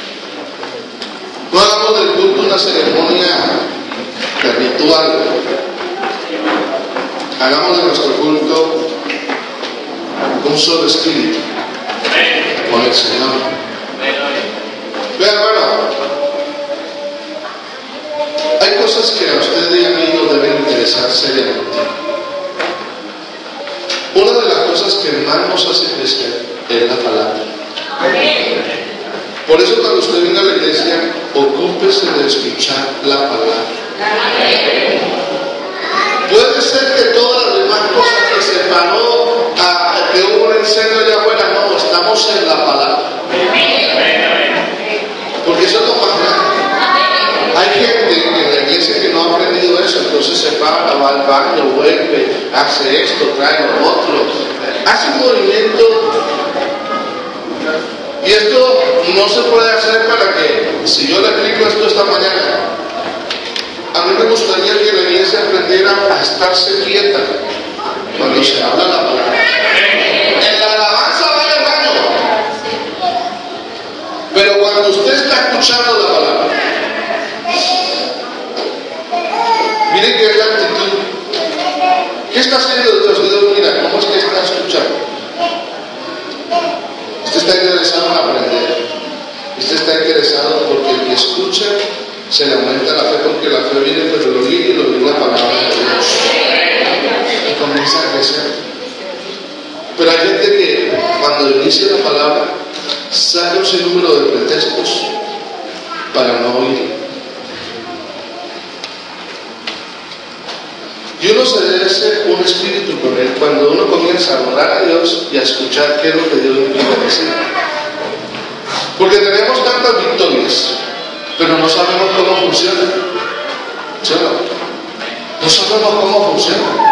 No hagamos del culto una ceremonia de ritual. Hagamos de nuestro culto un solo espíritu con el Señor. Vea, hermano, hay cosas que a usted y a mí nos deben interesar seriamente. Una de las cosas que más nos hace crecer es la palabra. Por eso cuando usted venga a la iglesia, ocúpese de escuchar la palabra. Puede ser que todas las demás cosas que se paró, a, que hubo un incendio allá afuera, no, estamos en la palabra. Porque eso es lo más grande. Hay gente en la iglesia que no ha aprendido eso, entonces se para, va al baño, vuelve, hace esto, trae lo otro, hace un movimiento. Y esto no se puede hacer para que, si yo le explico esto esta mañana, a mí me gustaría que la iglesia aprendiera a estarse quieta cuando se habla la palabra. En la alabanza va al baño, pero cuando usted está escuchando la palabra, mire que es la actitud. ¿Qué está haciendo Dios? Dios, mira, ¿cómo es que está escuchando? Usted está interesado en aprender. Usted está interesado porque el que escucha se le aumenta la fe, porque la fe viene por el oír y el oír la palabra de Dios. Y comienza a crecer. Pero hay gente que cuando inicia la palabra saca un sinnúmero de pretextos para no oír. Y uno se debe hacer un espíritu con él cuando uno comienza a adorar a Dios y a escuchar qué es lo que Dios nos quiere decir. Porque tenemos tantas victorias, pero no sabemos cómo funciona. ¿Sí o no? No sabemos cómo funciona.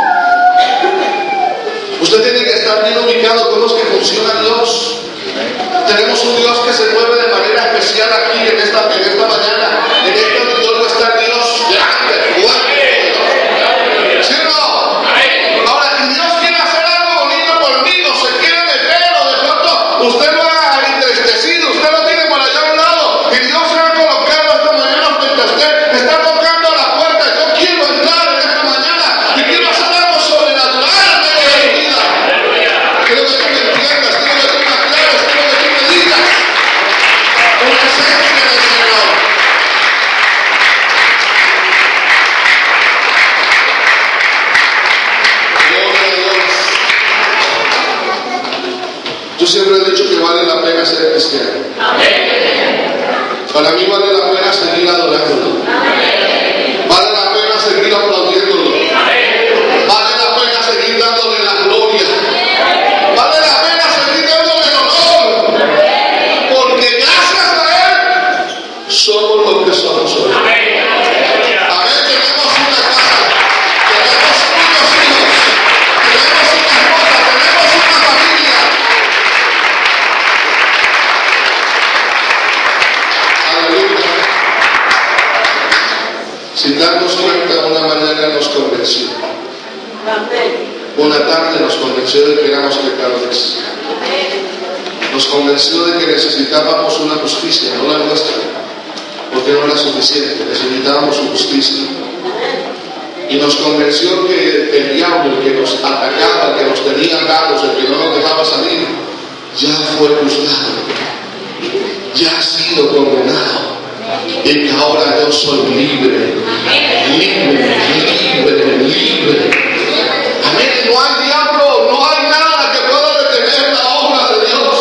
Usted tiene que estar bien ubicado cómo es que funciona Dios. Tenemos un Dios que se mueve de manera especial aquí en esta, en esta mañana. En este auditorio está Dios grande, fuerte. ¿Sí o no? Ahora, si Dios quiere hacer algo bonito conmigo, se quiere meter, o de pronto usted lo ha entristecido, usted lo tiene por allá a un lado, y Dios se ha colocado esta mañana frente a usted, está tocando a la puerta. Yo quiero entrar en esta mañana y quiero hacer algo sobrenatural en medio de mi vida. Quiero que tú me entiendas, quiero que tú me aclares, quiero que tú me digas una esencia del Señor. Yo siempre he dicho que vale la pena ser cristiano. Para mí vale la pena seguir adorándolo. Vale la pena seguir aplaudiéndolo. Vale la pena seguir dándole la gloria. Vale la pena seguir dándole el honor. Porque gracias a Él somos lo que somos hoy. Amén. Tenemos una casa, tenemos unos hijos, tenemos una esposa, tenemos una familia. Aleluya. una tarde nos convenció de que éramos pecadores. Nos convenció de que necesitábamos una justicia, no la nuestra, porque no era suficiente, necesitábamos su justicia. Y nos convenció que el diablo, el que nos atacaba, el que nos tenía atados, el que no nos dejaba salir, ya fue juzgado, ya ha sido condenado, y que ahora yo soy libre, libre, libre, libre. Amén. No hay diablo, no hay nada que pueda detener la obra de Dios.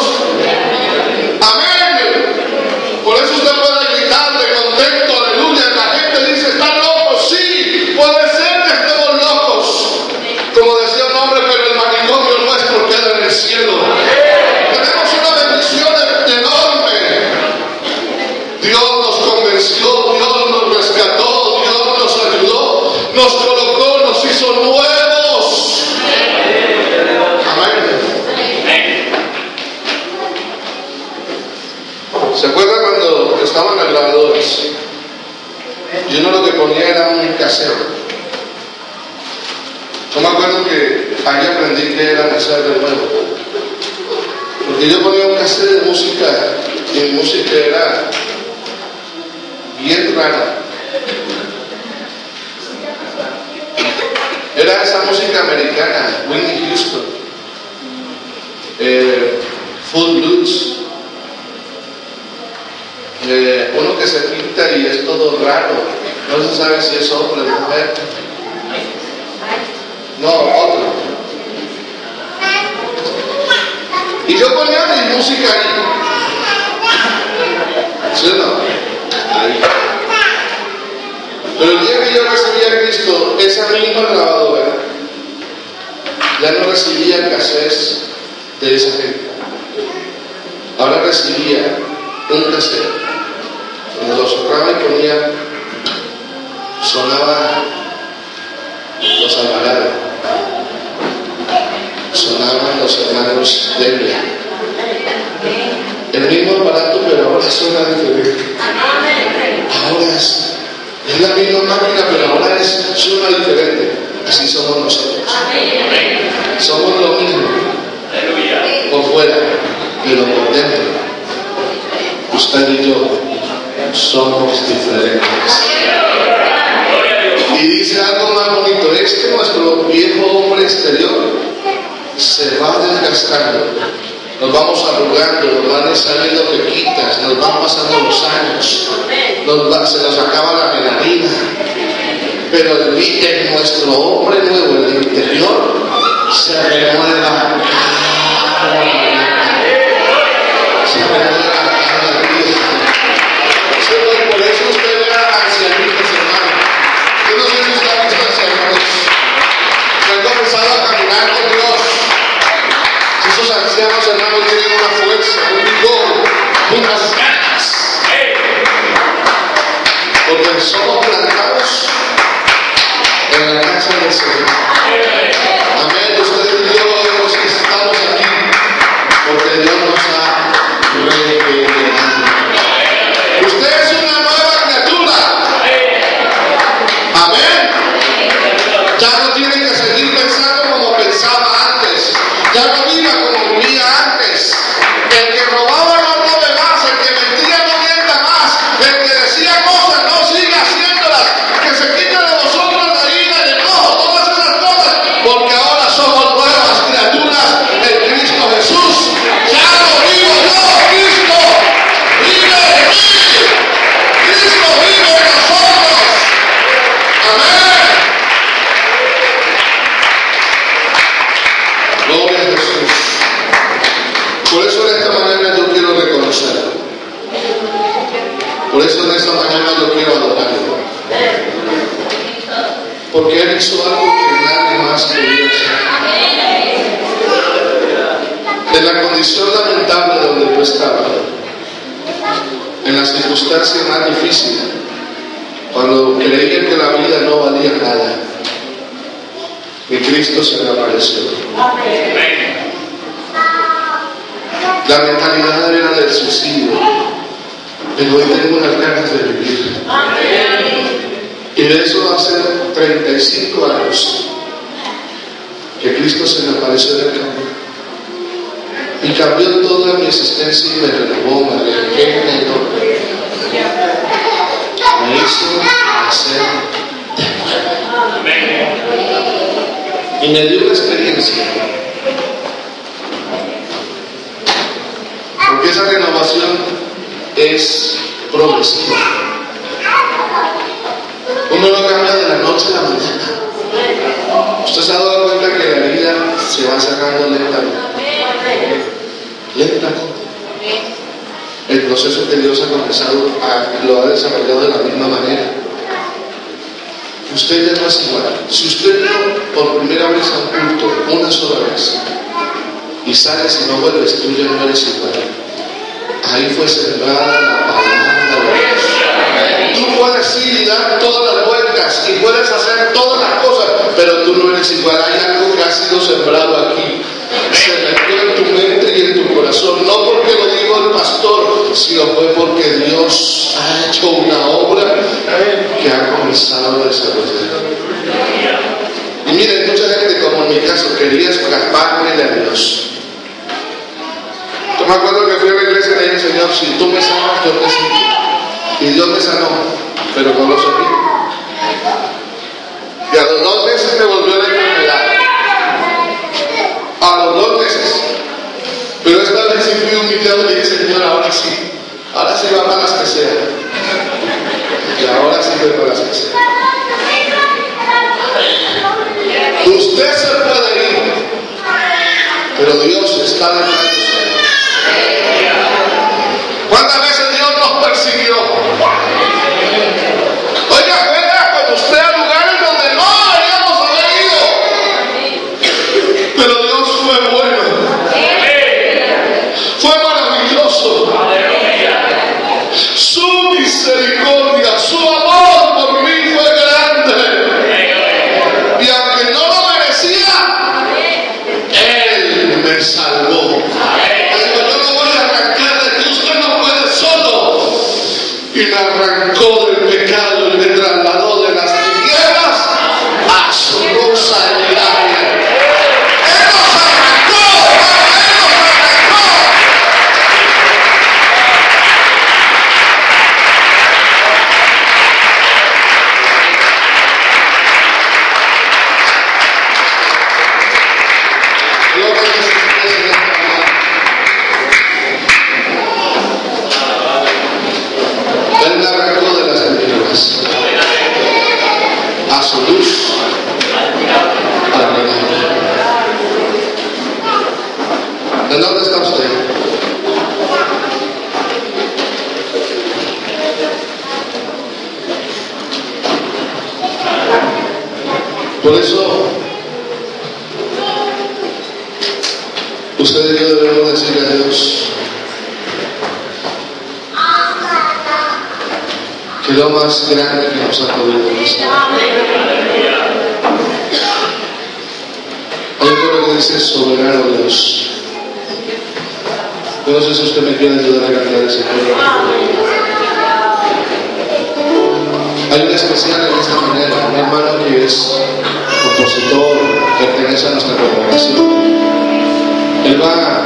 Amén. Por eso usted puede gritar de contento, aleluya. La gente dice, ¿están locos? Sí, puede ser que estemos locos. Como decía un hombre, pero el manicomio nuestro queda en el cielo. Tenemos una bendición enorme. Dios nos convenció, Dios nos rescató, Dios nos ayudó, nos colocó, nos hizo nuevos. Amén. ¿Se acuerdan cuando estaban las grabadoras? Y uno lo que ponía era un casero. Yo me acuerdo que ahí aprendí que era nacer de nuevo. Porque yo ponía un cassette de música y mi música era bien rara. Era esa música americana, Whitney Houston, eh, Full Blues, eh, uno que se pinta y es todo raro, no se sabe si es hombre o mujer. No, otro. Y yo ponía mi música ahí. ¿Sí o no? Ahí. Pero el día que yo recibí a Cristo, esa misma grabadora ya no recibía cassettes de esa gente. Ahora recibía un cassette. Cuando lo cerraba y ponía, sonaba los Alvarado, sonaban los hermanos Delia. El mismo aparato, pero ahora suena diferente. Ahora es Es la misma máquina, pero ahora es, suena diferente. Así somos nosotros. Somos lo mismo por fuera, pero por dentro, usted y yo somos diferentes. Y dice algo más bonito: es que nuestro viejo hombre exterior se va desgastando, nos vamos arrugando, nos van saliendo pequitas, nos van pasando los años, nos va, se nos acaba la melanina, pero el, en nuestro hombre nuevo, en el interior, se renueva cada mañana, se renueva cada día. Por eso usted ve a ancianitos, hermano. Yo no sé si usted ha visto ancianitos que han comenzado a caminar con Dios. Esos ancianos, hermanos, tienen una fuerza, un vigor, unas ganas, porque somos plantados en la casa del Señor. Amén. Ustedes y yo hemos, estamos aquí porque Dios nos ha regenerado. Usted es una nueva criatura. Amén. Ya no tiene que seguir pensando como pensaba antes. Ya no viva como vivía antes. El que robaba no robe más, el que mentía no mienta más, el que decía cosas no siga haciéndolas, que se quite de vosotros la ira, el enojo, todas esas cosas, porque ahora somos nuevas criaturas en Cristo Jesús. Ya no vivo yo, Cristo vive en mí. Cristo vive en nosotros. Amén. Gloria a Jesús. Por eso en esta mañana yo quiero reconocer. Por eso en esta mañana yo quiero adorarlo. Porque Él hizo algo que nadie más podía hacer. En la condición lamentable donde tú estabas, en la circunstancia más difícil, cuando creían que la vida no valía nada, mi Cristo se me apareció. La mentalidad era del suicidio, pero hoy tengo unas ganas de vivir. Amén. Y de eso hace treinta y cinco años que Cristo se me apareció en el camino y cambió toda mi existencia y me renovó, me regeneró, me hizo nacer de nuevo y me dio una experiencia, porque esa renovación es progresiva. Uno no cambia de la noche a la mañana. Usted se ha dado cuenta que la vida se va sacando lentamente. Lentamente. El proceso que Dios ha comenzado a, lo ha desarrollado de la misma manera. Usted ya no es igual. Si usted vino por primera vez a un culto, una sola vez, y sales y no vuelves, tú ya no eres igual. Ahí fue sembrada la palabra de Dios. Tú puedes ir y dar todas las vueltas y puedes hacer todas las cosas, pero tú no eres igual. Hay algo que ha sido sembrado aquí. Se metió en tu mente y en tu corazón, no porque lo digo el pastor, sino fue porque Dios ha hecho una obra que ha comenzado a desarrollar. Y miren, mucha gente, como en mi caso, quería escaparme de Dios. Yo me acuerdo que fui a la iglesia y le dije: Señor, si tú me sanas, yo te sigo. Y Dios me sanó, pero no lo seguí. Y a los dos meses me volvió la enfermedad. A los dos meses. Pero esta vez sí fui humillado y le dije: Señor, ahora sí. Ahora sí va para las que sean. Y ahora sí voy para las que sean. Usted se puede ir, pero Dios está detrás de usted. ¿Cuántas veces Dios nos persiguió? Oiga, venga con usted a lugares donde no deberíamos haber ido. Pero Dios fue bueno. Fue maravilloso. Su misericordia, su amor por mí fue grande. Y aunque no lo merecía, Él me salvó. Y me arrancó del pecado y me trasladó de las tinieblas a su luz admirable. Él nos arrancó, Él nos arrancó. Dios bendice en esta mañana. Él me arrancó de las tinieblas a su luz admirable. ¿En dónde está usted? Por eso usted y yo debemos decirle a Dios que lo más grande que nos ha podido pasar. Hay un coro que dice: soberano Dios. Yo no sé si usted me quiere ayudar a cantar ese coro. Hay un especial en esta manera, un hermano que es compositor, pertenece a nuestra congregación. Él va